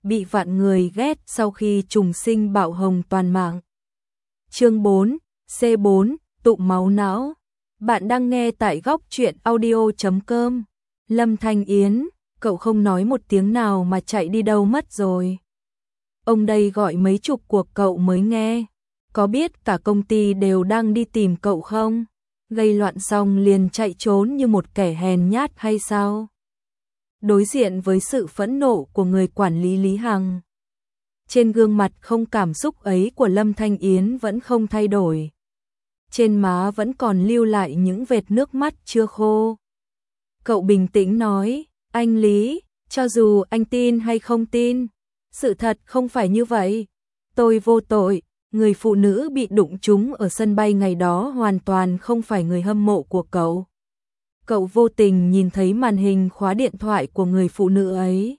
bị vạn người ghét sau khi trùng sinh bạo hồng toàn mạng. Chương 4, C4, tụ máu não. Bạn đang nghe tại góc truyện audio.com. Lâm Thanh Yến, cậu không nói một tiếng nào mà chạy đi đâu mất rồi. Ông đây gọi mấy chục cuộc cậu mới nghe. Có biết cả công ty đều đang đi tìm cậu không? Gây loạn xong liền chạy trốn như một kẻ hèn nhát hay sao? Đối diện với sự phẫn nộ của người quản lý Lý Hằng, trên gương mặt không cảm xúc ấy của Lâm Thanh Yến vẫn không thay đổi. Trên má vẫn còn lưu lại những vệt nước mắt chưa khô. Cậu bình tĩnh nói, anh Lý, cho dù anh tin hay không tin, sự thật không phải như vậy. Tôi vô tội, người phụ nữ bị đụng trúng ở sân bay ngày đó hoàn toàn không phải người hâm mộ của cậu. Cậu vô tình nhìn thấy màn hình khóa điện thoại của người phụ nữ ấy.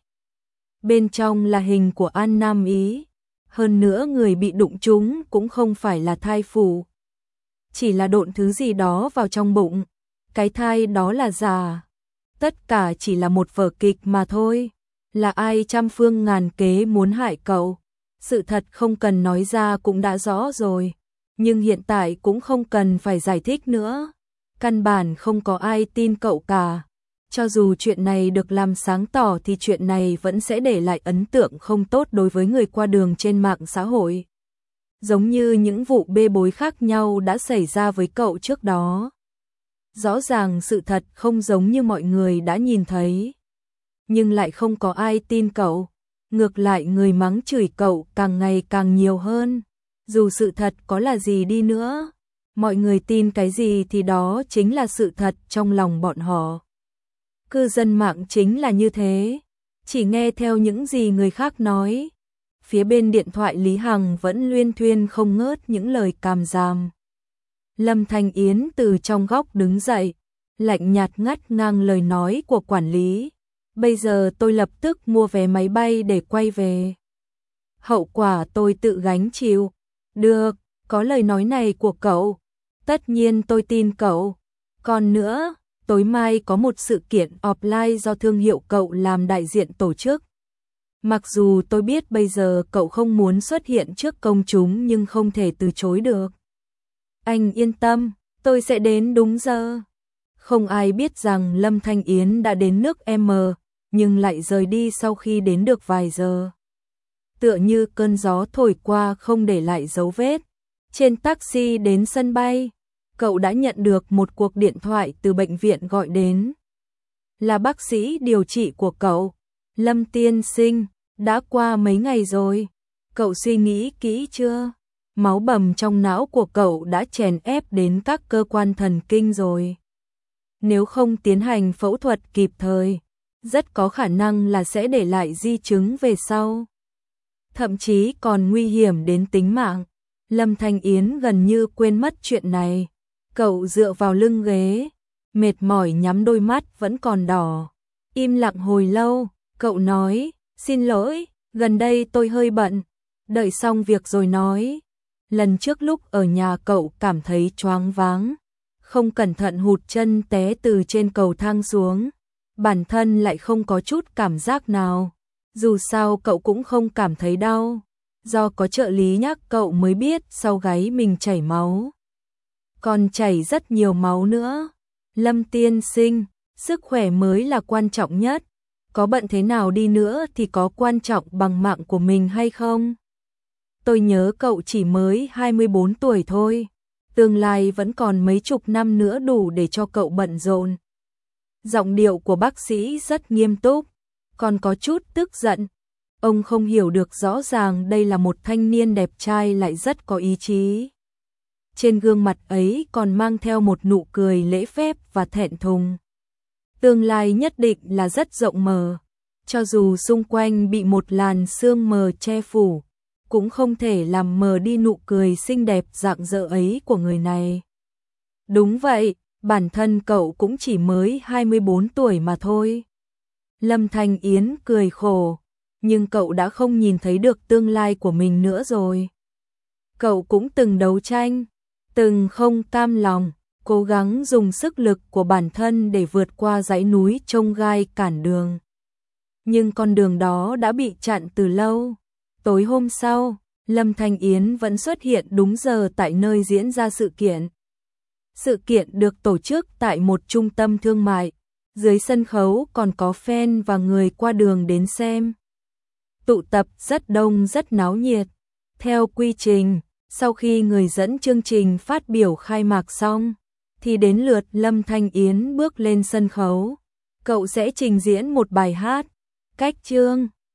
Bên trong là hình của An Nam Ý. Hơn nữa người bị đụng trúng cũng không phải là thai phụ. Chỉ là độn thứ gì đó vào trong bụng. Cái thai đó là giả. Tất cả chỉ là một vở kịch mà thôi. Là ai trăm phương ngàn kế muốn hại cậu. Sự thật không cần nói ra cũng đã rõ rồi. Nhưng hiện tại cũng không cần phải giải thích nữa. Căn bản không có ai tin cậu cả. Cho dù chuyện này được làm sáng tỏ thì chuyện này vẫn sẽ để lại ấn tượng không tốt đối với người qua đường trên mạng xã hội. Giống như những vụ bê bối khác nhau đã xảy ra với cậu trước đó. Rõ ràng sự thật không giống như mọi người đã nhìn thấy. Nhưng lại không có ai tin cậu. Ngược lại người mắng chửi cậu càng ngày càng nhiều hơn. Dù sự thật có là gì đi nữa, mọi người tin cái gì thì đó chính là sự thật trong lòng bọn họ. Cư dân mạng chính là như thế, chỉ nghe theo những gì người khác nói. Phía bên điện thoại Lý Hằng vẫn luyên thuyên không ngớt những lời càm ràm. Lâm Thanh Yến từ trong góc đứng dậy, lạnh nhạt ngắt ngang lời nói của quản lý. Bây giờ tôi lập tức mua vé máy bay để quay về. Hậu quả tôi tự gánh chịu. Được, có lời nói này của cậu. Tất nhiên tôi tin cậu. Còn nữa, tối mai có một sự kiện offline do thương hiệu cậu làm đại diện tổ chức. Mặc dù tôi biết bây giờ cậu không muốn xuất hiện trước công chúng nhưng không thể từ chối được. Anh yên tâm, tôi sẽ đến đúng giờ. Không ai biết rằng Lâm Thanh Yến đã đến nước M, nhưng lại rời đi sau khi đến được vài giờ. Tựa như cơn gió thổi qua không để lại dấu vết. Trên taxi đến sân bay, cậu đã nhận được một cuộc điện thoại từ bệnh viện gọi đến. Là bác sĩ điều trị của cậu. Lâm tiên sinh, đã qua mấy ngày rồi. Cậu suy nghĩ kỹ chưa? Máu bầm trong não của cậu đã chèn ép đến các cơ quan thần kinh rồi. Nếu không tiến hành phẫu thuật kịp thời, rất có khả năng là sẽ để lại di chứng về sau. Thậm chí còn nguy hiểm đến tính mạng. Lâm Thanh Yến gần như quên mất chuyện này. Cậu dựa vào lưng ghế, mệt mỏi nhắm đôi mắt vẫn còn đỏ. Im lặng hồi lâu, cậu nói, xin lỗi, gần đây tôi hơi bận. Đợi xong việc rồi nói. Lần trước lúc ở nhà cậu cảm thấy choáng váng. Không cẩn thận hụt chân té từ trên cầu thang xuống. Bản thân lại không có chút cảm giác nào. Dù sao cậu cũng không cảm thấy đau. Do có trợ lý nhắc cậu mới biết sau gáy mình chảy máu. Còn chảy rất nhiều máu nữa. Lâm tiên sinh, sức khỏe mới là quan trọng nhất. Có bận thế nào đi nữa thì có quan trọng bằng mạng của mình hay không? Tôi nhớ cậu chỉ mới 24 tuổi thôi. Tương lai vẫn còn mấy chục năm nữa đủ để cho cậu bận rộn. Giọng điệu của bác sĩ rất nghiêm túc, còn có chút tức giận. Ông không hiểu được rõ ràng đây là một thanh niên đẹp trai lại rất có ý chí. Trên gương mặt ấy còn mang theo một nụ cười lễ phép và thẹn thùng. Tương lai nhất định là rất rộng mở. Cho dù xung quanh bị một làn sương mờ che phủ, cũng không thể làm mờ đi nụ cười xinh đẹp rạng rỡ ấy của người này. Đúng vậy, bản thân cậu cũng chỉ mới 24 tuổi mà thôi. Lâm Thanh Yến cười khổ, nhưng cậu đã không nhìn thấy được tương lai của mình nữa rồi. Cậu cũng từng đấu tranh, từng không cam lòng, cố gắng dùng sức lực của bản thân để vượt qua dãy núi chông gai cản đường. nhưng con đường đó đã bị chặn từ lâu. Tối hôm sau, Lâm Thanh Yến vẫn xuất hiện đúng giờ tại nơi diễn ra sự kiện. Sự kiện được tổ chức tại một trung tâm thương mại, dưới sân khấu còn có fan và người qua đường đến xem. Tụ tập rất đông rất náo nhiệt. Theo quy trình, sau khi người dẫn chương trình phát biểu khai mạc xong, thì đến lượt Lâm Thanh Yến bước lên sân khấu. Cậu sẽ trình diễn một bài hát, Cách Chương.